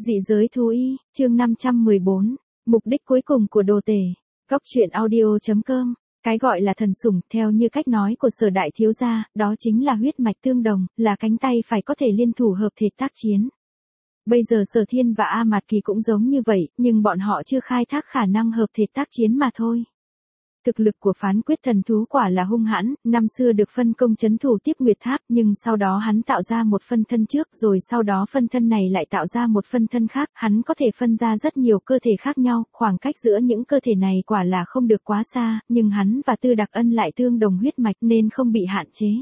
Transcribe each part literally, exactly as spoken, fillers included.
Dị giới thú y, chương năm trăm mười bốn, mục đích cuối cùng của đồ tể. Góc truyện audio chấm com. Cái gọi là thần sủng, theo như cách nói của Sở đại thiếu gia, đó chính là huyết mạch tương đồng, là cánh tay phải có thể liên thủ hợp thể tác chiến. Bây giờ Sở Thiên và A Mạt Kỳ cũng giống như vậy, nhưng bọn họ chưa khai thác khả năng hợp thể tác chiến mà thôi. Thực lực của phán quyết thần thú quả là hung hãn, năm xưa được phân công trấn thủ tiếp Nguyệt Tháp, nhưng sau đó hắn tạo ra một phân thân trước, rồi sau đó phân thân này lại tạo ra một phân thân khác, hắn có thể phân ra rất nhiều cơ thể khác nhau, khoảng cách giữa những cơ thể này quả là không được quá xa, nhưng hắn và Tư Đặc Ân lại tương đồng huyết mạch nên không bị hạn chế.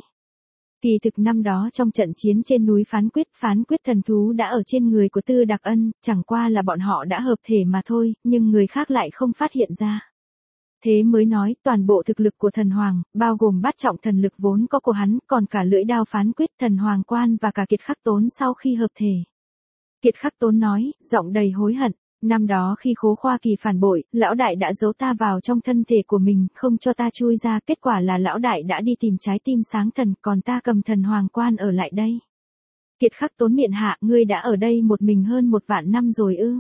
Kỳ thực năm đó trong trận chiến trên núi phán quyết, phán quyết thần thú đã ở trên người của Tư Đặc Ân, chẳng qua là bọn họ đã hợp thể mà thôi, nhưng người khác lại không phát hiện ra. Thế mới nói, toàn bộ thực lực của thần hoàng, bao gồm bát trọng thần lực vốn có của hắn, còn cả lưỡi đao phán quyết, thần hoàng quan và cả Kiệt Khắc Tốn sau khi hợp thể. Kiệt Khắc Tốn nói, giọng đầy hối hận, năm đó khi Khố Khoa Kỳ phản bội, lão đại đã giấu ta vào trong thân thể của mình, không cho ta chui ra, kết quả là lão đại đã đi tìm trái tim sáng thần, còn ta cầm thần hoàng quan ở lại đây. Kiệt Khắc Tốn miệng hạ, ngươi đã ở đây một mình hơn một vạn năm rồi ư?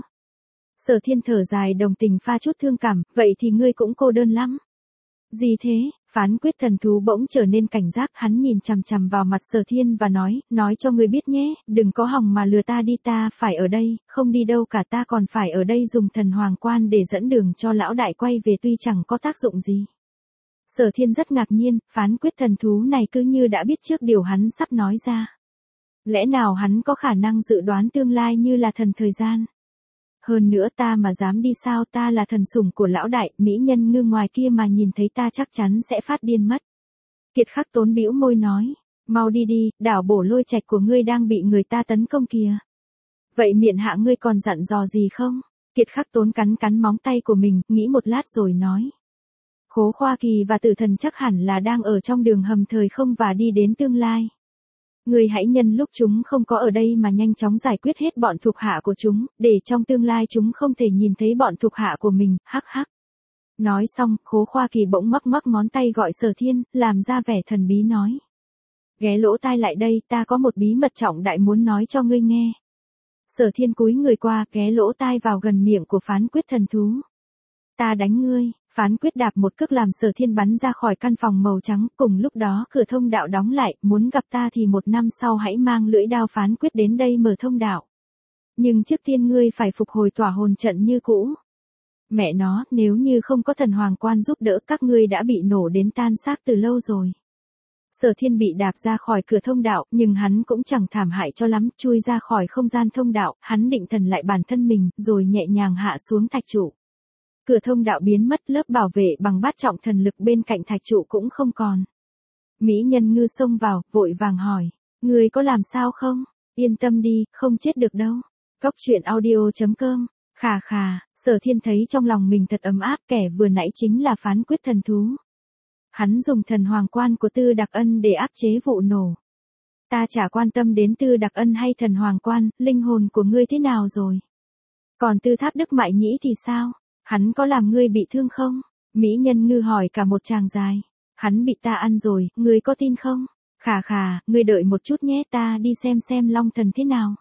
Sở Thiên thở dài đồng tình pha chút thương cảm, vậy thì ngươi cũng cô đơn lắm. Gì thế? Phán quyết thần thú bỗng trở nên cảnh giác, hắn nhìn chằm chằm vào mặt Sở Thiên và nói, nói cho ngươi biết nhé, đừng có hòng mà lừa ta đi, ta phải ở đây, không đi đâu cả, ta còn phải ở đây dùng thần hoàng quan để dẫn đường cho lão đại quay về tuy chẳng có tác dụng gì. Sở Thiên rất ngạc nhiên, phán quyết thần thú này cứ như đã biết trước điều hắn sắp nói ra. Lẽ nào hắn có khả năng dự đoán tương lai như là thần thời gian? Hơn nữa ta mà dám đi sao, ta là thần sủng của lão đại, mỹ nhân ngư ngoài kia mà nhìn thấy ta chắc chắn sẽ phát điên mất. Kiệt Khắc Tốn bĩu môi nói, mau đi đi, đảo bổ lôi trạch của ngươi đang bị người ta tấn công kìa. Vậy miệng hạ ngươi còn dặn dò gì không? Kiệt Khắc Tốn cắn cắn móng tay của mình, nghĩ một lát rồi nói. Khố Khoa Kỳ và Tử Thần chắc hẳn là đang ở trong đường hầm thời không và đi đến tương lai. Ngươi hãy nhân lúc chúng không có ở đây mà nhanh chóng giải quyết hết bọn thuộc hạ của chúng, để trong tương lai chúng không thể nhìn thấy bọn thuộc hạ của mình, hắc hắc. Nói xong, Khố Khoa Kỳ bỗng ngoắc ngoắc ngón tay gọi Sở Thiên, làm ra vẻ thần bí nói. Ghé lỗ tai lại đây, ta có một bí mật trọng đại muốn nói cho ngươi nghe. Sở Thiên cúi người qua, ghé lỗ tai vào gần miệng của phán quyết thần thú. Ta đánh ngươi. Phán quyết đạp một cước làm Sở Thiên bắn ra khỏi căn phòng màu trắng, cùng lúc đó cửa thông đạo đóng lại, muốn gặp ta thì một năm sau hãy mang lưỡi đao phán quyết đến đây mở thông đạo. Nhưng trước tiên ngươi phải phục hồi tỏa hồn trận như cũ. Mẹ nó, nếu như không có thần hoàng quan giúp đỡ các ngươi đã bị nổ đến tan xác từ lâu rồi. Sở Thiên bị đạp ra khỏi cửa thông đạo, nhưng hắn cũng chẳng thảm hại cho lắm, chui ra khỏi không gian thông đạo, hắn định thần lại bản thân mình, rồi nhẹ nhàng hạ xuống thạch trụ. Cửa thông đạo biến mất, lớp bảo vệ bằng bát trọng thần lực bên cạnh thạch trụ cũng không còn. Mỹ nhân ngư xông vào, vội vàng hỏi, ngươi có làm sao không? Yên tâm đi, không chết được đâu. Góc truyện audio chấm com. Khà khà, Sở Thiên thấy trong lòng mình thật ấm áp, kẻ vừa nãy chính là phán quyết thần thú. Hắn dùng thần hoàng quan của Tư Đặc Ân để áp chế vụ nổ. Ta chả quan tâm đến Tư Đặc Ân hay thần hoàng quan, linh hồn của ngươi thế nào rồi? Còn Tư Tháp Đức Mại Nhĩ thì sao? Hắn có làm ngươi bị thương không? Mỹ nhân ngư hỏi cả một tràng dài. Hắn bị ta ăn rồi, ngươi có tin không? Khà khà, ngươi đợi một chút nhé, ta đi xem xem Long Thần thế nào.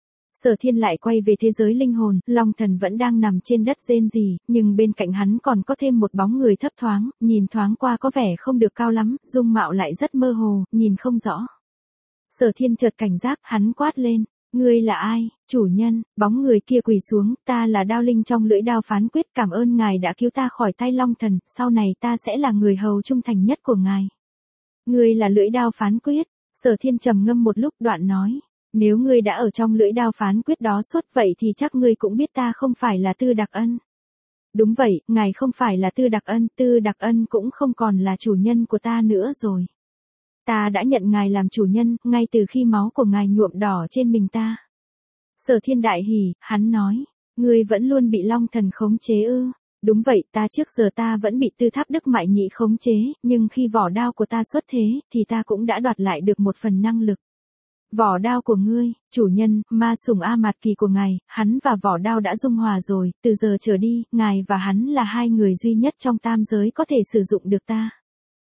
Sở Thiên lại quay về thế giới linh hồn, Long Thần vẫn đang nằm trên đất rên rỉ, nhưng bên cạnh hắn còn có thêm một bóng người thấp thoáng, nhìn thoáng qua có vẻ không được cao lắm, dung mạo lại rất mơ hồ, nhìn không rõ. Sở Thiên chợt cảnh giác, hắn quát lên. Ngươi là ai, chủ nhân? Bóng người kia quỳ xuống, ta là Đao Linh trong lưỡi đao phán quyết, cảm ơn ngài đã cứu ta khỏi tay Long Thần, sau này ta sẽ là người hầu trung thành nhất của ngài. Ngươi là lưỡi đao phán quyết? Sở Thiên trầm ngâm một lúc đoạn nói, nếu ngươi đã ở trong lưỡi đao phán quyết đó suốt vậy thì chắc ngươi cũng biết ta không phải là Tư Đặc Ân. Đúng vậy, ngài không phải là Tư Đặc Ân, Tư Đặc Ân cũng không còn là chủ nhân của ta nữa rồi. Ta đã nhận ngài làm chủ nhân, ngay từ khi máu của ngài nhuộm đỏ trên mình ta. Sở Thiên đại hỉ, hắn nói, ngươi vẫn luôn bị Long Thần khống chế ư? Đúng vậy, ta trước giờ ta vẫn bị Tư Tháp Đức Mại Nhĩ khống chế, nhưng khi vỏ đao của ta xuất thế, thì ta cũng đã đoạt lại được một phần năng lực. Vỏ đao của ngươi, chủ nhân, ma sủng A Mạt Kỳ của ngài, hắn và vỏ đao đã dung hòa rồi, từ giờ trở đi, ngài và hắn là hai người duy nhất trong tam giới có thể sử dụng được ta.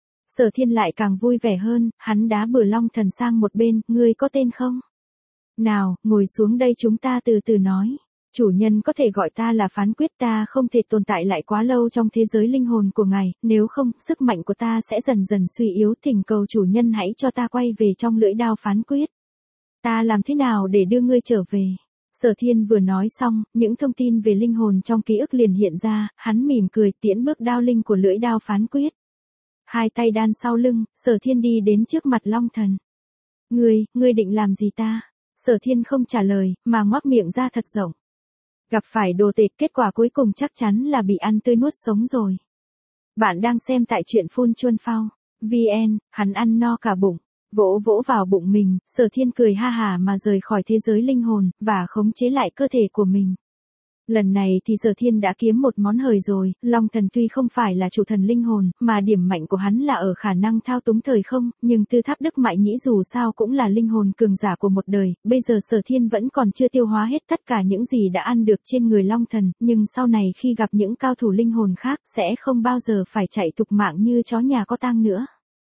Sở Thiên lại càng vui vẻ hơn, hắn đá bừa Long Thần sang một bên, ngươi có tên không? Nào, ngồi xuống đây chúng ta từ từ nói. Chủ nhân có thể gọi ta là Phán Quyết, ta không thể tồn tại lại quá lâu trong thế giới linh hồn của ngài, nếu không, sức mạnh của ta sẽ dần dần suy yếu, thỉnh cầu chủ nhân hãy cho ta quay về trong lưỡi đao phán quyết. Ta làm thế nào để đưa ngươi trở về? Sở Thiên vừa nói xong, những thông tin về linh hồn trong ký ức liền hiện ra, hắn mỉm cười tiễn bước đao linh của lưỡi đao phán quyết. Hai tay đan sau lưng, Sở Thiên đi đến trước mặt Long Thần. Ngươi, ngươi định làm gì ta? Sở Thiên không trả lời, mà ngoác miệng ra thật rộng. Gặp phải đồ tệ, kết quả cuối cùng chắc chắn là bị ăn tươi nuốt sống rồi. Bạn đang xem tại truyện Phun Chuân Phao. vê en, hắn ăn no cả bụng. Vỗ vỗ vào bụng mình, Sở Thiên cười ha hà mà rời khỏi thế giới linh hồn, và khống chế lại cơ thể của mình. Lần này thì Sở Thiên đã kiếm một món hời rồi, Long Thần tuy không phải là chủ thần linh hồn, mà điểm mạnh của hắn là ở khả năng thao túng thời không, nhưng Tư Tháp Đức Mại Nhĩ dù sao cũng là linh hồn cường giả của một đời, bây giờ Sở Thiên vẫn còn chưa tiêu hóa hết tất cả những gì đã ăn được trên người Long Thần, nhưng sau này khi gặp những cao thủ linh hồn khác sẽ không bao giờ phải chạy tục mạng như chó nhà có tang nữa.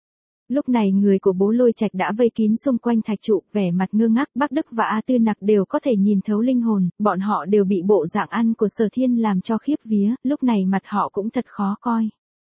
Lúc này người của Bố Lôi Trạch đã vây kín xung quanh thạch trụ, vẻ mặt ngơ ngác, Bắc Đức và A Tư Nặc đều có thể nhìn thấu linh hồn, bọn họ đều bị bộ dạng ăn của Sở Thiên làm cho khiếp vía, lúc này mặt họ cũng thật khó coi.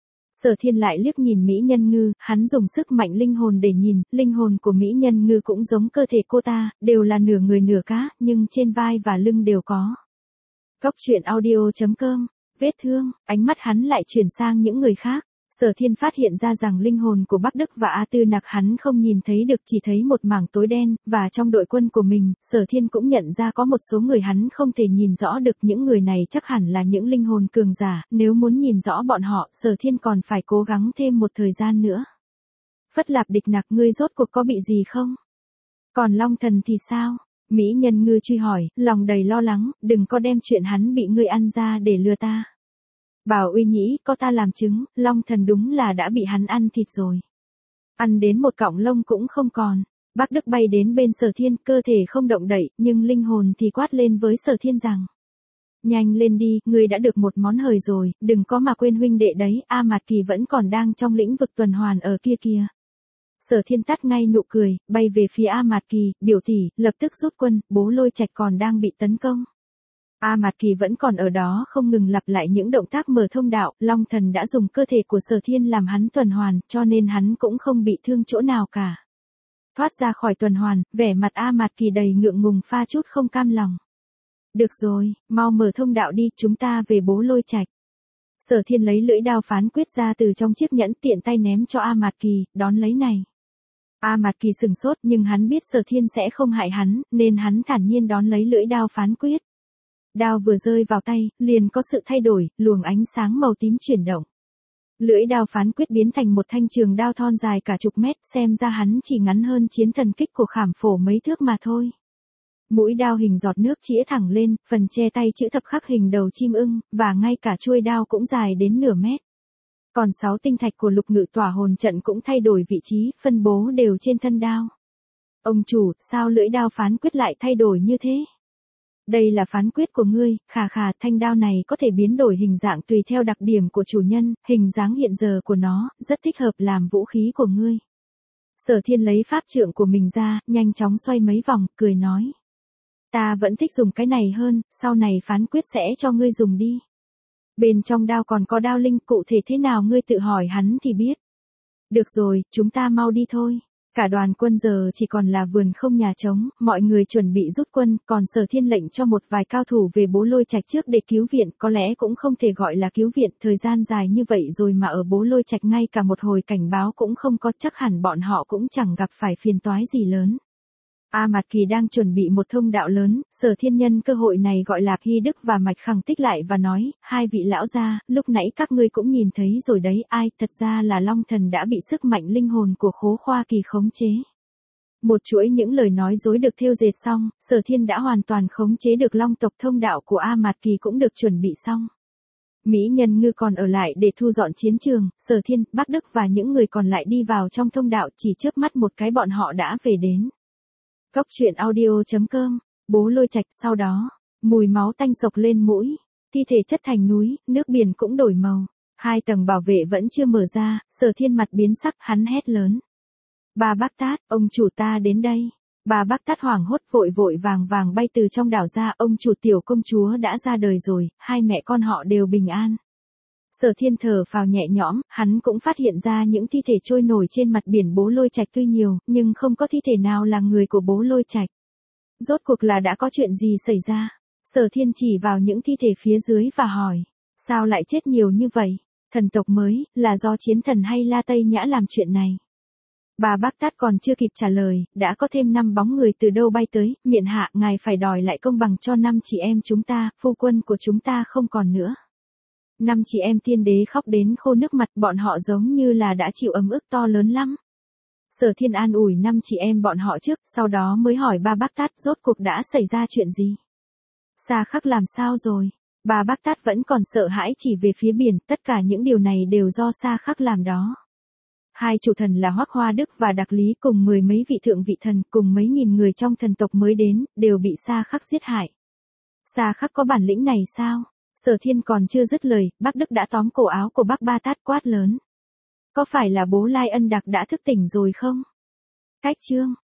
Sở Thiên lại liếc nhìn Mỹ Nhân Ngư, hắn dùng sức mạnh linh hồn để nhìn, linh hồn của Mỹ Nhân Ngư cũng giống cơ thể cô ta, đều là nửa người nửa cá, nhưng trên vai và lưng đều có. Góc truyện audio chấm com, vết thương, ánh mắt hắn lại chuyển sang những người khác. Sở Thiên phát hiện ra rằng linh hồn của Bắc Đức và A Tư Nặc hắn không nhìn thấy được, chỉ thấy một mảng tối đen, và trong đội quân của mình, Sở Thiên cũng nhận ra có một số người hắn không thể nhìn rõ được, những người này chắc hẳn là những linh hồn cường giả, nếu muốn nhìn rõ bọn họ, Sở Thiên còn phải cố gắng thêm một thời gian nữa. Phất Lạp Địch Nặc, ngươi rốt cuộc có bị gì không? Còn Long Thần thì sao? Mỹ Nhân Ngư truy hỏi, lòng đầy lo lắng, đừng có đem chuyện hắn bị ngươi ăn ra để lừa ta. Bảo Uy Nhĩ, có ta làm chứng, Long Thần đúng là đã bị hắn ăn thịt rồi. Ăn đến một cọng lông cũng không còn. Bắc Đức bay đến bên Sở Thiên, cơ thể không động đậy, nhưng linh hồn thì quát lên với Sở Thiên rằng. Nhanh lên đi, ngươi đã được một món hời rồi, đừng có mà quên huynh đệ đấy, A Mạt Kỳ vẫn còn đang trong lĩnh vực tuần hoàn ở kia kìa. Sở Thiên tắt ngay nụ cười, bay về phía A Mạt Kỳ, biểu tỷ, lập tức rút quân, Bố Lôi Trạch còn đang bị tấn công. A Mạt Kỳ vẫn còn ở đó không ngừng lặp lại những động tác mở thông đạo, Long Thần đã dùng cơ thể của Sở Thiên làm hắn tuần hoàn, cho nên hắn cũng không bị thương chỗ nào cả. Thoát ra khỏi tuần hoàn, vẻ mặt A Mạt Kỳ đầy ngượng ngùng pha chút không cam lòng. Được rồi, mau mở thông đạo đi, chúng ta về Bố Lôi Trạch. Sở Thiên lấy lưỡi đao phán quyết ra từ trong chiếc nhẫn, tiện tay ném cho A Mạt Kỳ, đón lấy này. A Mạt Kỳ sừng sốt, nhưng hắn biết Sở Thiên sẽ không hại hắn, nên hắn thản nhiên đón lấy lưỡi đao phán quyết. Đao vừa rơi vào tay, liền có sự thay đổi, luồng ánh sáng màu tím chuyển động. Lưỡi đao phán quyết biến thành một thanh trường đao thon dài cả chục mét, xem ra hắn chỉ ngắn hơn chiến thần kích của Khảm Phổ mấy thước mà thôi. Mũi đao hình giọt nước chĩa thẳng lên, phần che tay chữ thập khắc hình đầu chim ưng, và ngay cả chuôi đao cũng dài đến nửa mét. Còn sáu tinh thạch của Lục Ngự Tỏa Hồn Trận cũng thay đổi vị trí, phân bố đều trên thân đao. Ông chủ, sao lưỡi đao phán quyết lại thay đổi như thế? Đây là phán quyết của ngươi, khà khà, thanh đao này có thể biến đổi hình dạng tùy theo đặc điểm của chủ nhân, hình dáng hiện giờ của nó, rất thích hợp làm vũ khí của ngươi. Sở Thiên lấy pháp trượng của mình ra, nhanh chóng xoay mấy vòng, cười nói. Ta vẫn thích dùng cái này hơn, sau này phán quyết sẽ cho ngươi dùng đi. Bên trong đao còn có đao linh, cụ thể thế nào ngươi tự hỏi hắn thì biết. Được rồi, chúng ta mau đi thôi. Cả đoàn quân giờ chỉ còn là vườn không nhà trống, mọi người chuẩn bị rút quân, còn Sở Thiên lệnh cho một vài cao thủ về Bố Lôi Trạch trước để cứu viện, có lẽ cũng không thể gọi là cứu viện, thời gian dài như vậy rồi mà ở Bố Lôi Trạch ngay cả một hồi cảnh báo cũng không có, chắc hẳn bọn họ cũng chẳng gặp phải phiền toái gì lớn. A Mạt Kỳ đang chuẩn bị một thông đạo lớn, Sở Thiên nhân cơ hội này gọi Lạp Hy Đức và Mạch Khẳng Tích lại và nói, hai vị lão gia, lúc nãy các ngươi cũng nhìn thấy rồi đấy, ai, thật ra là Long Thần đã bị sức mạnh linh hồn của Khố Khoa Kỳ khống chế. Một chuỗi những lời nói dối được thêu dệt xong, Sở Thiên đã hoàn toàn khống chế được Long tộc, thông đạo của A Mạt Kỳ cũng được chuẩn bị xong. Mỹ Nhân Ngư còn ở lại để thu dọn chiến trường, Sở Thiên, Bắc Đức và những người còn lại đi vào trong thông đạo, chỉ chớp mắt một cái bọn họ đã về đến. Góc truyện audio chấm com, Bố Lôi Trạch, sau đó, mùi máu tanh sộc lên mũi, thi thể chất thành núi, nước biển cũng đổi màu, hai tầng bảo vệ vẫn chưa mở ra, Sở Thiên mặt biến sắc, hắn hét lớn. Ba Bác Tát, ông chủ ta đến đây. Bà Bác Tát hoảng hốt vội vội vàng vàng bay từ trong đảo ra, ông chủ tiểu công chúa đã ra đời rồi, hai mẹ con họ đều bình an. Sở Thiên thở phào nhẹ nhõm, hắn cũng phát hiện ra những thi thể trôi nổi trên mặt biển Bố Lôi Trạch tuy nhiều, nhưng không có thi thể nào là người của Bố Lôi Trạch. Rốt cuộc là đã có chuyện gì xảy ra? Sở Thiên chỉ vào những thi thể phía dưới và hỏi, sao lại chết nhiều như vậy? Thần tộc mới, là do chiến thần hay La Tây Nhã làm chuyện này? Bà Bác Tát còn chưa kịp trả lời, đã có thêm năm bóng người từ đâu bay tới, miện hạ, ngài phải đòi lại công bằng cho năm chị em chúng ta, phu quân của chúng ta không còn nữa. Năm chị em tiên đế khóc đến khô nước mặt, bọn họ giống như là đã chịu ấm ức to lớn lắm. Sở Thiên an ủi năm chị em bọn họ trước, sau đó mới hỏi bà Bác Tát rốt cuộc đã xảy ra chuyện gì. Sa Khắc làm sao rồi? Bà Bác Tát vẫn còn sợ hãi chỉ về phía biển, tất cả những điều này đều do Sa Khắc làm đó. Hai chủ thần là Hoắc Hoa Đức và Đạc Lý cùng mười mấy vị thượng vị thần cùng mấy nghìn người trong thần tộc mới đến, đều bị Sa Khắc giết hại. Sa Khắc có bản lĩnh này sao? Sở Thiên còn chưa dứt lời, Bác Đức đã tóm cổ áo của bác Ba Tát quát lớn. Có phải là bố Lai Ân Đạc đã thức tỉnh rồi không? Cách chương